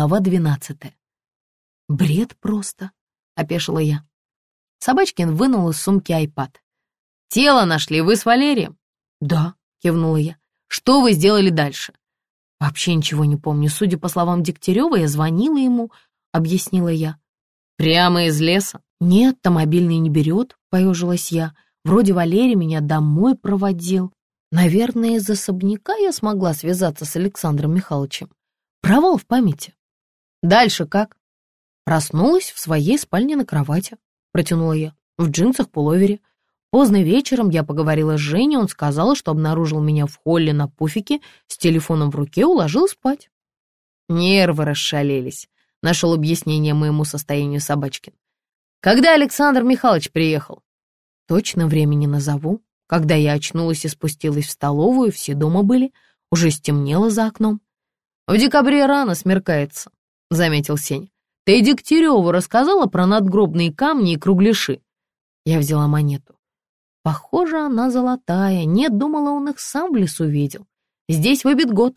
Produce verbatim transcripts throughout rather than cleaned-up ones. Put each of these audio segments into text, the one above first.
Глава двенадцатая. «Бред просто», — опешила я. Собачкин вынул из сумки айпад. «Тело нашли, вы с Валерием?» «Да», — кивнула я. «Что вы сделали дальше?» «Вообще ничего не помню. Судя по словам Дегтярева, я звонила ему», — объяснила я. «Прямо из леса?» «Нет, то мобильный не берет», — поежилась я. «Вроде Валерий меня домой проводил. Наверное, из особняка я смогла связаться с Александром Михайловичем. Провал в памяти». «Дальше как?» «Проснулась в своей спальне на кровати», — протянула я, «в джинсах-пуловере. Поздно вечером я поговорила с Женей, он сказал, что обнаружил меня в холле на пуфике с телефоном в руке, уложил спать». «Нервы расшалились», — нашел объяснение моему состоянию Собачкин. «Когда Александр Михайлович приехал?» «Точно времени назову. Когда я очнулась и спустилась в столовую, все дома были, уже стемнело за окном». «В декабре рано смеркается», — заметил Сеня. «Ты Дегтяреву рассказала про надгробные камни и кругляши?» Я взяла монету. Похоже, она золотая. Нет, думала, он их сам в лесу видел. Здесь выбит год.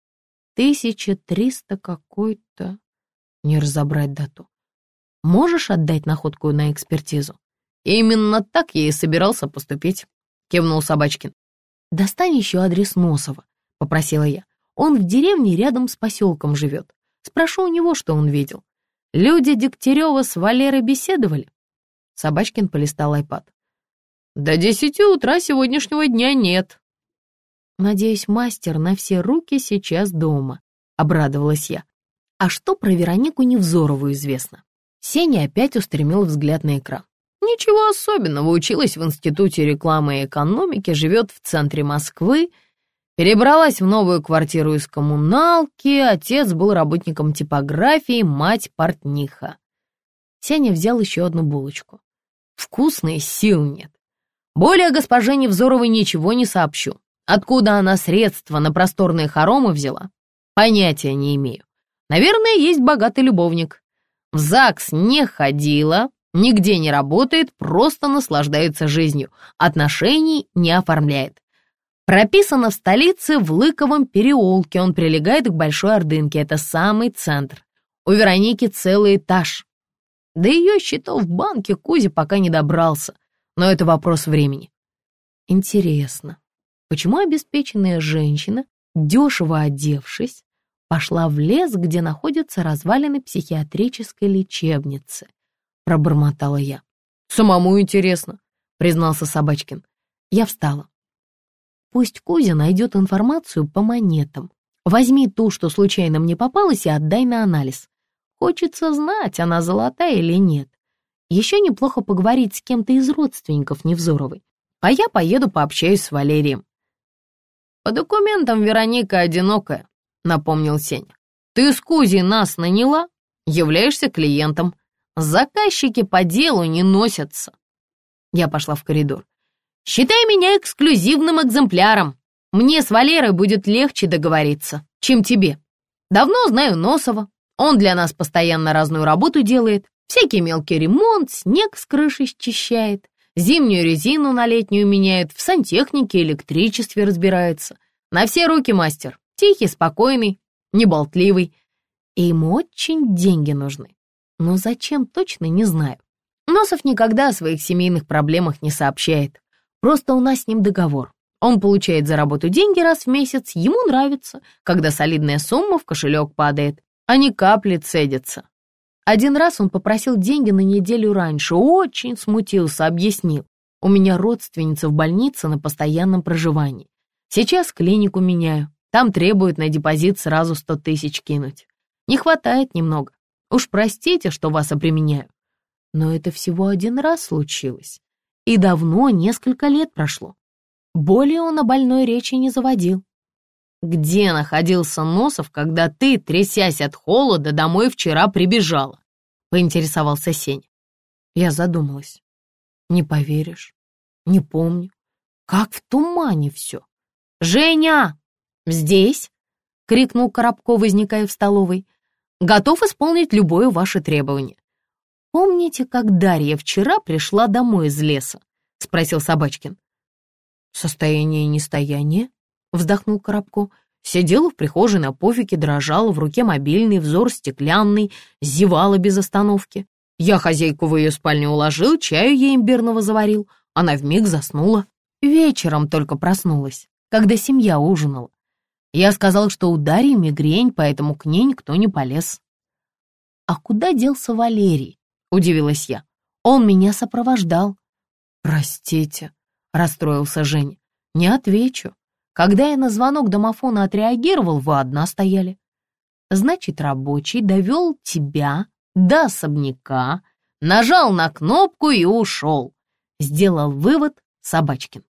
Тысяча триста какой-то. Не разобрать дату. Можешь отдать находку на экспертизу? Именно так я и собирался поступить, кивнул Собачкин. Достань еще адрес Носова, попросила я. Он в деревне рядом с поселком живет. Спрошу у него, что он видел. Люди Дегтярева с Валерой беседовали? Собачкин полистал айпад. До десяти утра сегодняшнего дня нет. Надеюсь, мастер на все руки сейчас дома, обрадовалась я. А что про Веронику Невзорову известно? Сеня опять устремил взгляд на экран. Ничего особенного, училась в Институте рекламы и экономики, живет в центре Москвы, перебралась в новую квартиру из коммуналки, отец был работником типографии, мать портниха. Сеня взял еще одну булочку. Вкусной, сил нет. Более госпоже Невзоровой ничего не сообщу. Откуда она средства на просторные хоромы взяла? Понятия не имею. Наверное, есть богатый любовник. В ЗАГС не ходила, нигде не работает, просто наслаждается жизнью. Отношений не оформляет. Прописана в столице в Лыковом переулке, он прилегает к Большой Ордынке, это самый центр. У Вероники целый этаж. До ее счетов в банке Кузя пока не добрался, но это вопрос времени. Интересно, почему обеспеченная женщина, дешево одевшись, пошла в лес, где находятся развалины психиатрической лечебницы? Пробормотала я. Самому интересно, признался Собачкин. Я встала. Пусть Кузя найдет информацию по монетам. Возьми ту, что случайно мне попалась, и отдай на анализ. Хочется знать, она золотая или нет. Еще неплохо поговорить с кем-то из родственников Невзоровой. А я поеду пообщаюсь с Валерием. По документам Вероника одинокая, напомнил Сеня. Ты с Кузей нас наняла, являешься клиентом. Заказчики по делу не носятся. Я пошла в коридор. Считай меня эксклюзивным экземпляром. Мне с Валерой будет легче договориться, чем тебе. Давно знаю Носова. Он для нас постоянно разную работу делает. Всякий мелкий ремонт, снег с крыши счищает, зимнюю резину на летнюю меняет, в сантехнике, электричестве разбирается. На все руки мастер. Тихий, спокойный, неболтливый. И ему очень деньги нужны. Но зачем, точно не знаю. Носов никогда о своих семейных проблемах не сообщает. Просто у нас с ним договор. Он получает за работу деньги раз в месяц, ему нравится, когда солидная сумма в кошелек падает, а не капли цедятся. Один раз он попросил деньги на неделю раньше, очень смутился, объяснил. У меня родственница в больнице на постоянном проживании. Сейчас клинику меняю, там требуют на депозит сразу сто тысяч кинуть. Не хватает немного. Уж простите, что вас обременяю. Но это всего один раз случилось. И давно, несколько лет прошло. Более он о больной речи не заводил. Где находился Носов, когда ты, трясясь от холода, домой вчера прибежала? Поинтересовался Сеня. Я задумалась. Не поверишь, не помню. Как в тумане все. «Женя! Здесь!» — крикнул Коробко, возникая в столовой. «Готов исполнить любое ваше требование». «Помните, как Дарья вчера пришла домой из леса?» — спросил Собачкин. «Состояние нестояния?» — вздохнул Коробко. Сидела в прихожей на пуфике, дрожала, в руке мобильный, взор стеклянный, зевала без остановки. Я хозяйку в ее спальню уложил, чаю ей имбирного заварил. Она вмиг заснула. Вечером только проснулась, когда семья ужинала. Я сказал, что у Дарьи мигрень, поэтому к ней никто не полез. «А куда делся Валерий?» — удивилась я. «Он меня сопровождал». «Простите», — расстроился Женя. «Не отвечу. Когда я на звонок домофона отреагировал, вы одна стояли». «Значит, рабочий довел тебя до особняка, нажал на кнопку и ушел», — сделал вывод Собачкин.